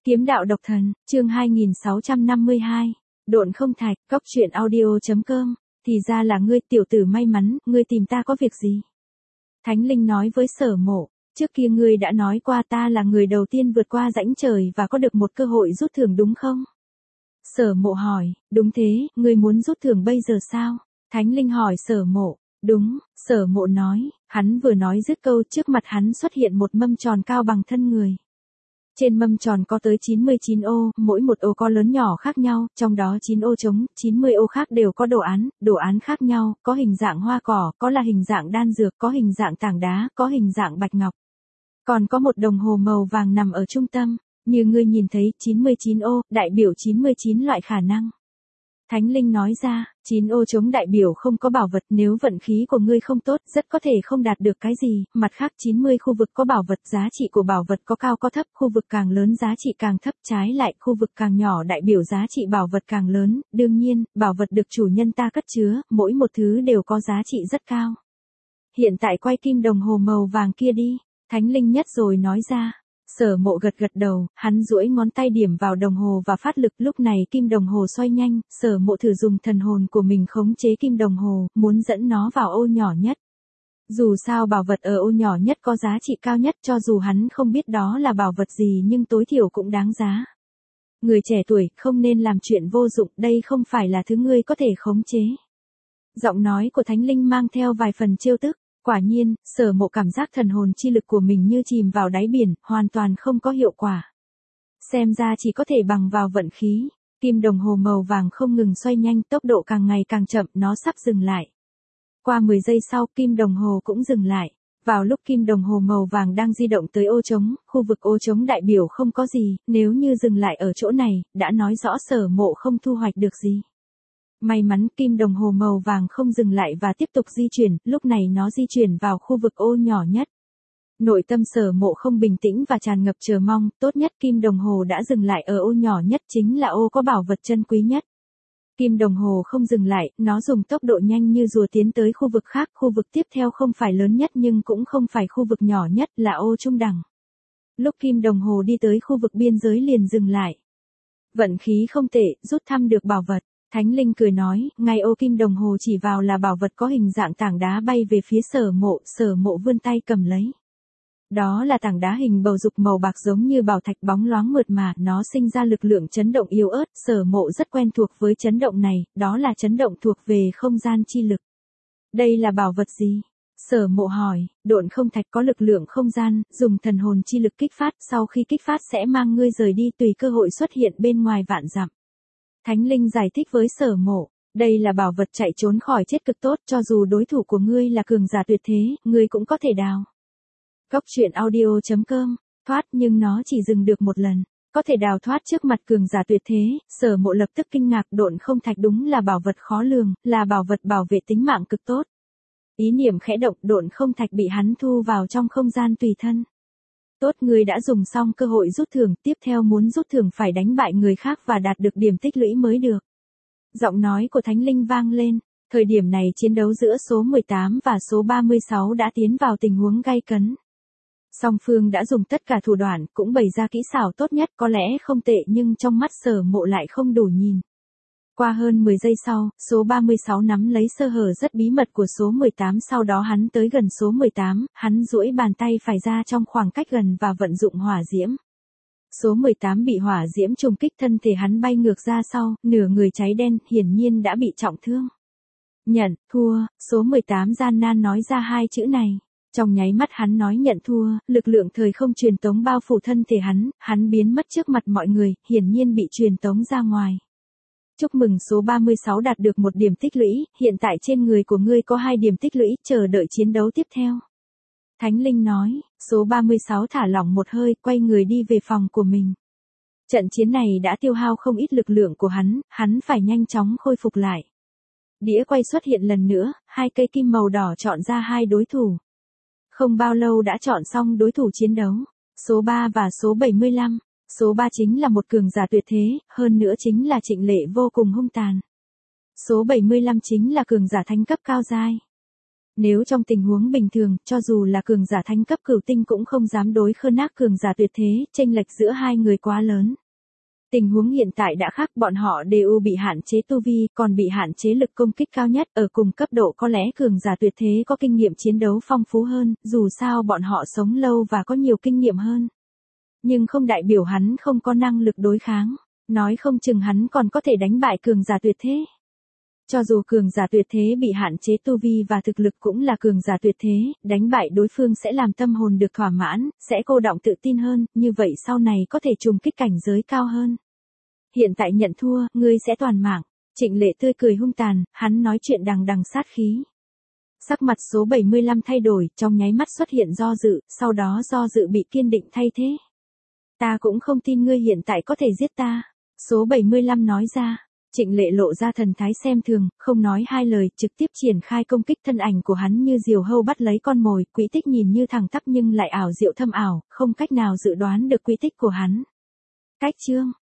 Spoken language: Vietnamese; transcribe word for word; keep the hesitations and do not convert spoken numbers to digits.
Kiếm đạo độc thần, chương hai nghìn sáu trăm năm mươi hai. Độn không thạch, cóc truyện audio.com. Thì ra là ngươi tiểu tử may mắn, ngươi tìm ta có việc gì? Thánh Linh nói với Sở Mộ, trước kia ngươi đã nói qua ta là người đầu tiên vượt qua rãnh trời và có được một cơ hội rút thưởng đúng không? Sở Mộ hỏi, đúng thế, ngươi muốn rút thưởng bây giờ sao? Thánh Linh hỏi Sở Mộ, đúng, Sở Mộ nói, hắn vừa nói dứt câu trước mặt hắn xuất hiện một mâm tròn cao bằng thân người. Trên mâm tròn có tới chín mươi chín ô, mỗi một ô có lớn nhỏ khác nhau, trong đó chín ô trống, chín mươi ô khác đều có đồ án, đồ án khác nhau, có hình dạng hoa cỏ, có là hình dạng đan dược, có hình dạng tảng đá, có hình dạng bạch ngọc. Còn có một đồng hồ màu vàng nằm ở trung tâm, như ngươi nhìn thấy chín mươi chín ô, đại biểu chín mươi chín loại khả năng. Thánh Linh nói ra, chín ô trống đại biểu không có bảo vật, nếu vận khí của ngươi không tốt, rất có thể không đạt được cái gì, mặt khác chín mươi khu vực có bảo vật, giá trị của bảo vật có cao có thấp, khu vực càng lớn giá trị càng thấp, trái lại, khu vực càng nhỏ đại biểu giá trị bảo vật càng lớn, đương nhiên, bảo vật được chủ nhân ta cất chứa, mỗi một thứ đều có giá trị rất cao. Hiện tại quay kim đồng hồ màu vàng kia đi, Thánh Linh nhất rồi nói ra. Sở Mộ gật gật đầu, hắn duỗi ngón tay điểm vào đồng hồ và phát lực, lúc này kim đồng hồ xoay nhanh, Sở Mộ thử dùng thần hồn của mình khống chế kim đồng hồ, muốn dẫn nó vào ô nhỏ nhất. Dù sao bảo vật ở ô nhỏ nhất có giá trị cao nhất, cho dù hắn không biết đó là bảo vật gì nhưng tối thiểu cũng đáng giá. Người trẻ tuổi không nên làm chuyện vô dụng, đây không phải là thứ ngươi có thể khống chế. Giọng nói của Thánh Linh mang theo vài phần trêu tức. Quả nhiên, Sở Mộ cảm giác thần hồn chi lực của mình như chìm vào đáy biển, hoàn toàn không có hiệu quả. Xem ra chỉ có thể bằng vào vận khí. Kim đồng hồ màu vàng không ngừng xoay nhanh, tốc độ càng ngày càng chậm, nó sắp dừng lại. Qua mười giây sau, kim đồng hồ cũng dừng lại. Vào lúc kim đồng hồ màu vàng đang di động tới ô trống, khu vực ô trống đại biểu không có gì, nếu như dừng lại ở chỗ này, đã nói rõ Sở Mộ không thu hoạch được gì. May mắn kim đồng hồ màu vàng không dừng lại và tiếp tục di chuyển, lúc này nó di chuyển vào khu vực ô nhỏ nhất. Nội tâm Sở Mộ không bình tĩnh và tràn ngập chờ mong, tốt nhất kim đồng hồ đã dừng lại ở ô nhỏ nhất chính là ô có bảo vật chân quý nhất. Kim đồng hồ không dừng lại, nó dùng tốc độ nhanh như rùa tiến tới khu vực khác, khu vực tiếp theo không phải lớn nhất nhưng cũng không phải khu vực nhỏ nhất, là ô trung đẳng. Lúc kim đồng hồ đi tới khu vực biên giới liền dừng lại. Vận khí không tệ, rút thăm được bảo vật. Thánh Linh cười nói, ngay ô kim đồng hồ chỉ vào là bảo vật có hình dạng tảng đá bay về phía Sở Mộ, Sở Mộ vươn tay cầm lấy. Đó là tảng đá hình bầu dục màu bạc giống như bảo thạch bóng loáng mượt mà, nó sinh ra lực lượng chấn động yếu ớt, Sở Mộ rất quen thuộc với chấn động này, đó là chấn động thuộc về không gian chi lực. Đây là bảo vật gì? Sở Mộ hỏi, độn không thạch có lực lượng không gian, dùng thần hồn chi lực kích phát, sau khi kích phát sẽ mang ngươi rời đi tùy cơ hội xuất hiện bên ngoài vạn dặm. Thánh Linh giải thích với Sở Mộ, đây là bảo vật chạy trốn khỏi chết cực tốt, cho dù đối thủ của ngươi là cường giả tuyệt thế, ngươi cũng có thể đào. Cóc truyện audio.com, thoát nhưng nó chỉ dừng được một lần, có thể đào thoát trước mặt cường giả tuyệt thế, Sở Mộ lập tức kinh ngạc, độn không thạch đúng là bảo vật khó lường, là bảo vật bảo vệ tính mạng cực tốt. Ý niệm khẽ động, độn không thạch bị hắn thu vào trong không gian tùy thân. Tốt, ngươi đã dùng xong cơ hội rút thưởng, tiếp theo muốn rút thưởng phải đánh bại người khác và đạt được điểm tích lũy mới được. Giọng nói của Thánh Linh vang lên, thời điểm này chiến đấu giữa số mười tám và số ba mươi sáu đã tiến vào tình huống gay cấn. Song phương đã dùng tất cả thủ đoạn, cũng bày ra kỹ xảo tốt nhất, có lẽ không tệ nhưng trong mắt Sở Mộ lại không đủ nhìn. Qua hơn mười giây sau, số ba mươi sáu nắm lấy sơ hở rất bí mật của số mười tám, sau đó hắn tới gần số mười tám, hắn duỗi bàn tay phải ra trong khoảng cách gần và vận dụng hỏa diễm. Số mười tám bị hỏa diễm trùng kích, thân thể hắn bay ngược ra sau, nửa người cháy đen, hiển nhiên đã bị trọng thương. Nhận, thua, số mười tám gian nan nói ra hai chữ này. Trong nháy mắt hắn nói nhận thua, lực lượng thời không truyền tống bao phủ thân thể hắn, hắn biến mất trước mặt mọi người, hiển nhiên bị truyền tống ra ngoài. Chúc mừng số ba mươi sáu đạt được một điểm tích lũy, hiện tại trên người của ngươi có hai điểm tích lũy, chờ đợi chiến đấu tiếp theo. Thánh Linh nói, số ba mươi sáu thả lỏng một hơi, quay người đi về phòng của mình. Trận chiến này đã tiêu hao không ít lực lượng của hắn, hắn phải nhanh chóng khôi phục lại. Đĩa quay xuất hiện lần nữa, hai cây kim màu đỏ chọn ra hai đối thủ. Không bao lâu đã chọn xong đối thủ chiến đấu, số ba và số bảy mươi lăm. Số ba chính là một cường giả tuyệt thế, hơn nữa chính là Trịnh Lệ vô cùng hung tàn. Số bảy mươi lăm chính là cường giả thánh cấp cao giai. Nếu trong tình huống bình thường, cho dù là cường giả thánh cấp cửu tinh cũng không dám đối khơn ác cường giả tuyệt thế, chênh lệch giữa hai người quá lớn. Tình huống hiện tại đã khác, bọn họ đều bị hạn chế tu vi, còn bị hạn chế lực công kích cao nhất, ở cùng cấp độ có lẽ cường giả tuyệt thế có kinh nghiệm chiến đấu phong phú hơn, dù sao bọn họ sống lâu và có nhiều kinh nghiệm hơn. Nhưng không đại biểu hắn không có năng lực đối kháng, nói không chừng hắn còn có thể đánh bại cường giả tuyệt thế. Cho dù cường giả tuyệt thế bị hạn chế tu vi và thực lực cũng là cường giả tuyệt thế, đánh bại đối phương sẽ làm tâm hồn được thỏa mãn, sẽ cô đọng tự tin hơn, như vậy sau này có thể trùng kích cảnh giới cao hơn. Hiện tại nhận thua, ngươi sẽ toàn mạng. Trịnh Lệ tươi cười hung tàn, hắn nói chuyện đằng đằng sát khí. Sắc mặt số bảy mươi lăm thay đổi, trong nháy mắt xuất hiện do dự, sau đó do dự bị kiên định thay thế. Ta cũng không tin ngươi hiện tại có thể giết ta. Số bảy mươi lăm nói ra. Trịnh Lệ lộ ra thần thái xem thường, không nói hai lời, trực tiếp triển khai công kích. Thân ảnh của hắn như diều hâu bắt lấy con mồi, quỹ tích nhìn như thẳng tắp nhưng lại ảo diệu thâm ảo, không cách nào dự đoán được quỹ tích của hắn. Cách chương